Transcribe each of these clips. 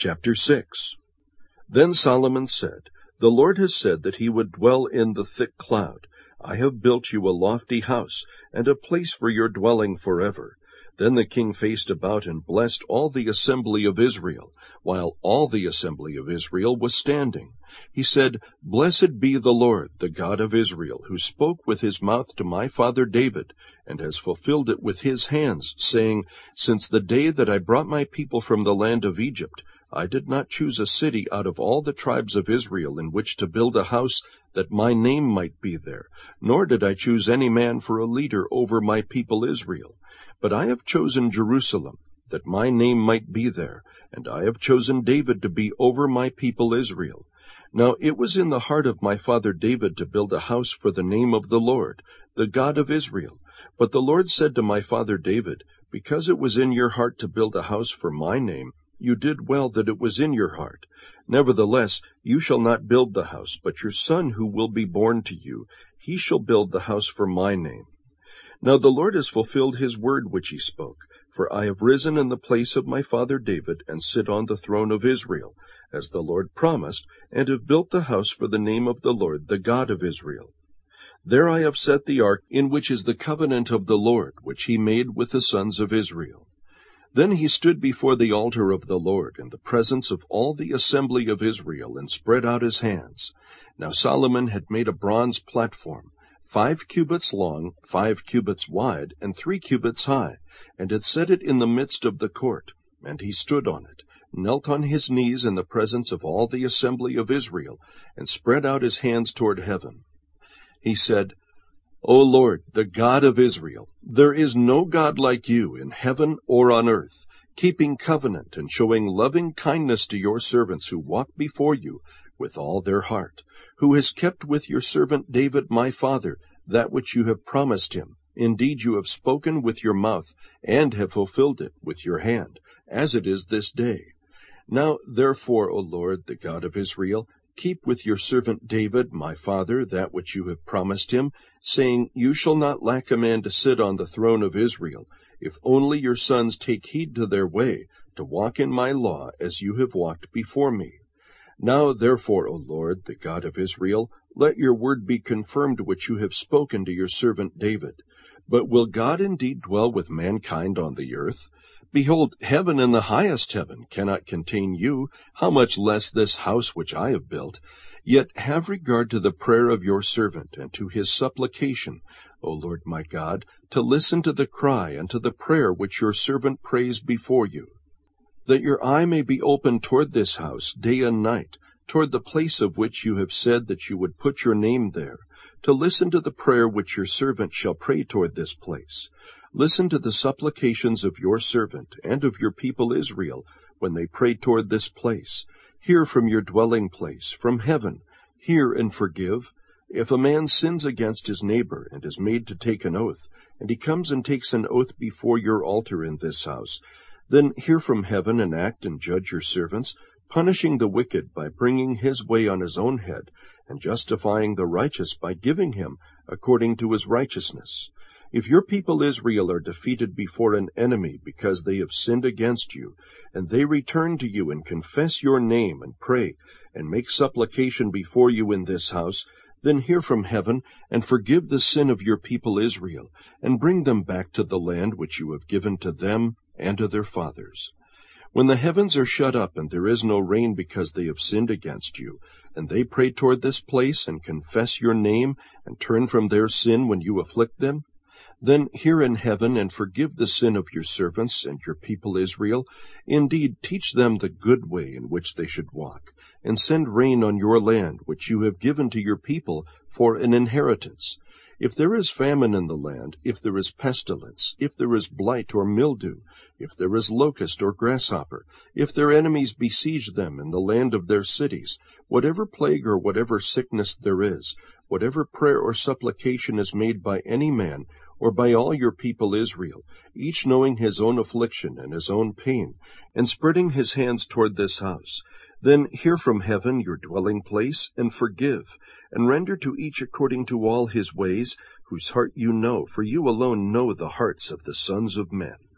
Chapter 6. Then Solomon said, The Lord has said that he would dwell in the thick cloud. I have built you a lofty house, and a place for your dwelling forever. Then the king faced about and blessed all the assembly of Israel, while all the assembly of Israel was standing. He said, Blessed be the Lord, the God of Israel, who spoke with his mouth to my father David, and has fulfilled it with his hands, saying, Since the day that I brought my people from the land of Egypt, I did not choose a city out of all the tribes of Israel in which to build a house that my name might be there, nor did I choose any man for a leader over my people Israel. But I have chosen Jerusalem, that my name might be there, and I have chosen David to be over my people Israel. Now it was in the heart of my father David to build a house for the name of the Lord, the God of Israel. But the Lord said to my father David, Because it was in your heart to build a house for my name, you did well that it was in your heart. Nevertheless, you shall not build the house, but your son who will be born to you, he shall build the house for my name. Now the Lord has fulfilled his word which he spoke, for I have risen in the place of my father David, and sit on the throne of Israel, as the Lord promised, and have built the house for the name of the Lord, the God of Israel. There I have set the ark, in which is the covenant of the Lord, which he made with the sons of Israel. Then he stood before the altar of the Lord in the presence of all the assembly of Israel, and spread out his hands. Now Solomon had made a bronze platform, 5 cubits long, 5 cubits wide, and 3 cubits high, and had set it in the midst of the court. And he stood on it, knelt on his knees in the presence of all the assembly of Israel, and spread out his hands toward heaven. He said, O Lord, the God of Israel, there is no God like you in heaven or on earth, keeping covenant and showing loving kindness to your servants who walk before you with all their heart, who has kept with your servant David my father that which you have promised him. Indeed, you have spoken with your mouth, and have fulfilled it with your hand, as it is this day. Now therefore, O Lord, the God of Israel, keep with your servant David my father that which you have promised him, saying, You shall not lack a man to sit on the throne of Israel, if only your sons take heed to their way, to walk in my law as you have walked before me. Now therefore, O Lord, the God of Israel, let your word be confirmed which you have spoken to your servant David. But will God indeed dwell with mankind on the earth? Behold, heaven and the highest heaven cannot contain you, how much less this house which I have built? Yet have regard to the prayer of your servant, and to his supplication, O Lord my God, to listen to the cry and to the prayer which your servant prays before you. That your eye may be open toward this house day and night, toward the place of which you have said that you would put your name there, to listen to the prayer which your servant shall pray toward this place. Listen to the supplications of your servant and of your people Israel when they pray toward this place. Hear from your dwelling place, from heaven. Hear and forgive. If a man sins against his neighbor and is made to take an oath, and he comes and takes an oath before your altar in this house, then hear from heaven and act and judge your servants, punishing the wicked by bringing his way on his own head, and justifying the righteous by giving him according to his righteousness. If your people Israel are defeated before an enemy because they have sinned against you, and they return to you and confess your name and pray, and make supplication before you in this house, then hear from heaven, and forgive the sin of your people Israel, and bring them back to the land which you have given to them and to their fathers. When the heavens are shut up, and there is no rain because they have sinned against you, and they pray toward this place, and confess your name, and turn from their sin when you afflict them, then hear in heaven, and forgive the sin of your servants and your people Israel. Indeed, teach them the good way in which they should walk, and send rain on your land, which you have given to your people for an inheritance. If there is famine in the land, if there is pestilence, if there is blight or mildew, if there is locust or grasshopper, if their enemies besiege them in the land of their cities, whatever plague or whatever sickness there is, whatever prayer or supplication is made by any man, or by all your people Israel, each knowing his own affliction and his own pain, and spreading his hands toward this house, then hear from heaven your dwelling place, and forgive, and render to each according to all his ways, whose heart you know, for you alone know the hearts of the sons of men.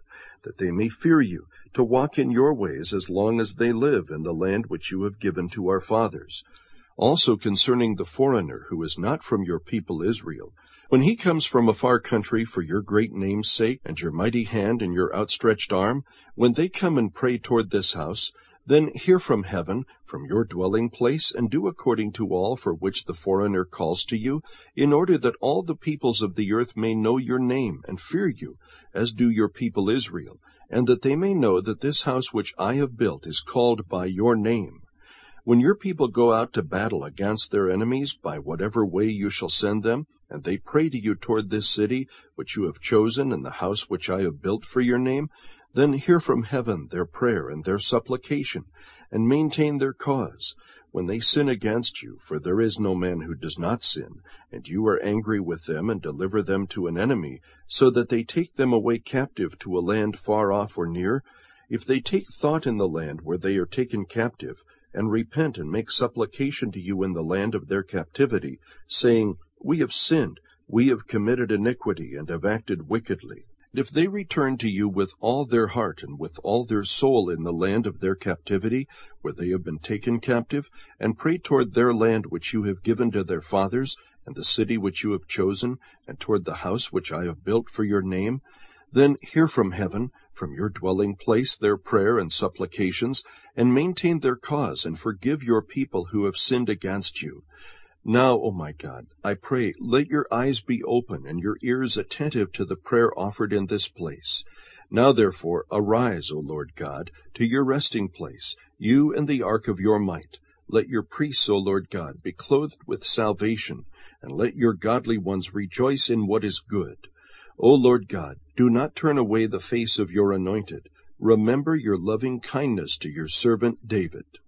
that they may fear you, to walk in your ways as long as they live in the land which you have given to our fathers. Also concerning the foreigner who is not from your people Israel, when he comes from a far country for your great name's sake, and your mighty hand and your outstretched arm, when they come and pray toward this house, then hear from heaven, from your dwelling place, and do according to all for which the foreigner calls to you, in order that all the peoples of the earth may know your name and fear you, as do your people Israel, and that they may know that this house which I have built is called by your name. When your people go out to battle against their enemies, by whatever way you shall send them, and they pray to you toward this city which you have chosen, and the house which I have built for your name, then hear from heaven their prayer and their supplication, and maintain their cause. When they sin against you, for there is no man who does not sin, and you are angry with them, and deliver them to an enemy, so that they take them away captive to a land far off or near, if they take thought in the land where they are taken captive, and repent and make supplication to you in the land of their captivity, saying, We have sinned, we have committed iniquity, and have acted wickedly. If they return to you with all their heart and with all their soul in the land of their captivity, where they have been taken captive, and pray toward their land which you have given to their fathers, and the city which you have chosen, and toward the house which I have built for your name, then hear from heaven, from your dwelling place, their prayer and supplications, and maintain their cause, and forgive your people who have sinned against you. Now, O my God, I pray, let your eyes be open and your ears attentive to the prayer offered in this place. Now, therefore, arise, O Lord God, to your resting place, you and the ark of your might. Let your priests, O Lord God, be clothed with salvation, and let your godly ones rejoice in what is good. O Lord God, do not turn away the face of your anointed. Remember your loving kindness to your servant David.